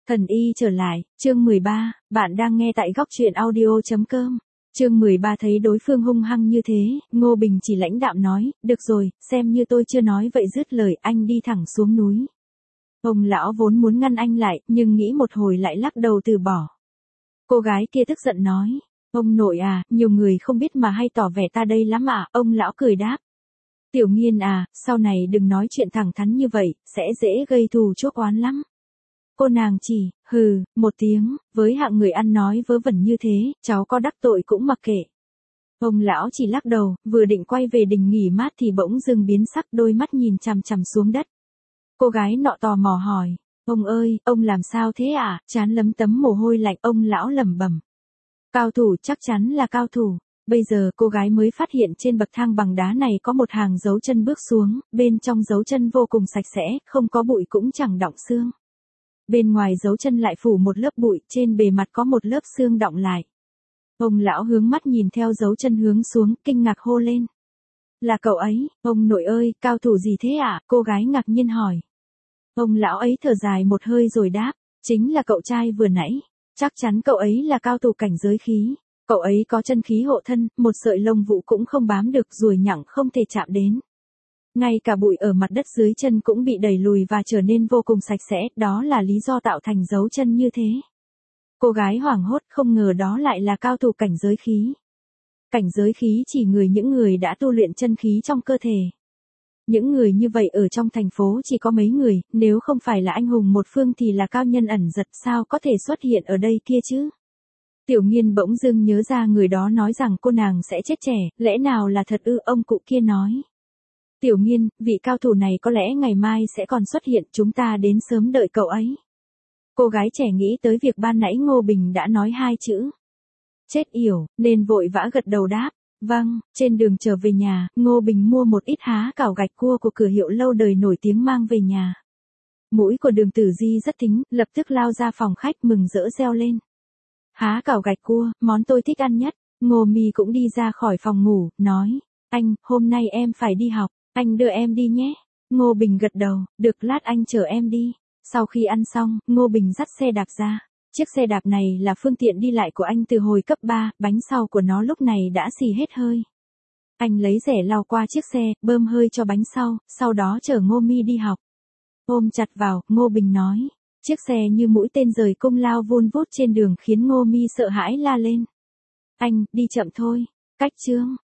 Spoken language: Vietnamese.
Thần y trở lại, chương 13, bạn đang nghe tại góc truyện audio.com. Chương 13 thấy đối phương hung hăng như thế, Ngô Bình chỉ lãnh đạm nói, được rồi, xem như tôi chưa nói vậy dứt lời anh đi thẳng xuống núi. Ông lão vốn muốn ngăn anh lại, nhưng nghĩ một hồi lại lắc đầu từ bỏ. Cô gái kia tức giận nói, ông nội à, nhiều người không biết mà hay tỏ vẻ ta đây lắm à, ông lão cười đáp. Tiểu Nghiên à, sau này đừng nói chuyện thẳng thắn như vậy, sẽ dễ gây thù chuốc oán lắm. Cô nàng chỉ, hừ, một tiếng, với hạng người ăn nói vớ vẩn như thế, cháu có đắc tội cũng mặc kệ. Ông lão chỉ lắc đầu, vừa định quay về đình nghỉ mát thì bỗng dưng biến sắc, đôi mắt nhìn chằm chằm xuống đất. Cô gái nọ tò mò hỏi, ông ơi, ông làm sao thế à, trán lấm tấm mồ hôi lạnh, ông lão lẩm bẩm. Cao thủ, chắc chắn là cao thủ. Bây giờ cô gái mới phát hiện trên bậc thang bằng đá này có một hàng dấu chân bước xuống, bên trong dấu chân vô cùng sạch sẽ, không có bụi cũng chẳng đọng xương. Bên ngoài dấu chân lại phủ một lớp bụi, trên bề mặt có một lớp xương đọng lại. Ông lão hướng mắt nhìn theo dấu chân hướng xuống, kinh ngạc hô lên. Là cậu ấy, ông nội ơi, cao thủ gì thế ạ? Cô gái ngạc nhiên hỏi. Ông lão ấy thở dài một hơi rồi đáp, chính là cậu trai vừa nãy. Chắc chắn cậu ấy là cao thủ cảnh giới khí. Cậu ấy có chân khí hộ thân, một sợi lông vũ cũng không bám được, ruồi nhặng không thể chạm đến. Ngay cả bụi ở mặt đất dưới chân cũng bị đẩy lùi và trở nên vô cùng sạch sẽ, đó là lý do tạo thành dấu chân như thế. Cô gái hoảng hốt, không ngờ đó lại là cao thủ cảnh giới khí. Cảnh giới khí chỉ những người đã tu luyện chân khí trong cơ thể. Những người như vậy ở trong thành phố chỉ có mấy người, nếu không phải là anh hùng một phương thì là cao nhân ẩn giật, sao có thể xuất hiện ở đây kia chứ? Tiểu Nghiên bỗng dưng nhớ ra người đó nói rằng cô nàng sẽ chết trẻ, lẽ nào là thật ư? Ông cụ kia nói. Tiểu Nghiên, vị cao thủ này có lẽ ngày mai sẽ còn xuất hiện, chúng ta đến sớm đợi cậu ấy. Cô gái trẻ nghĩ tới việc ban nãy Ngô Bình đã nói hai chữ. Chết yểu, nên vội vã gật đầu đáp. Vâng, trên đường trở về nhà, Ngô Bình mua một ít há cảo gạch cua của cửa hiệu lâu đời nổi tiếng mang về nhà. Mũi của Đường Tử Di rất thính, lập tức lao ra phòng khách mừng rỡ reo lên. Há cảo gạch cua, món tôi thích ăn nhất. Ngô Mi cũng đi ra khỏi phòng ngủ, nói. Anh, hôm nay em phải đi học, anh đưa em đi nhé. Ngô Bình gật đầu, được, lát anh chở em đi. Sau khi ăn xong, Ngô Bình dắt xe đạp ra. Chiếc xe đạp này là phương tiện đi lại của anh từ hồi cấp 3, bánh sau của nó lúc này đã xì hết hơi. Anh lấy rẻ lau qua chiếc xe, bơm hơi cho bánh sau đó chở Ngô Mi đi học. Ôm chặt vào, Ngô Bình nói. Chiếc xe như mũi tên rời cung lao vun vút trên đường khiến Ngô Mi sợ hãi la lên. Anh, đi chậm thôi. Cách chương.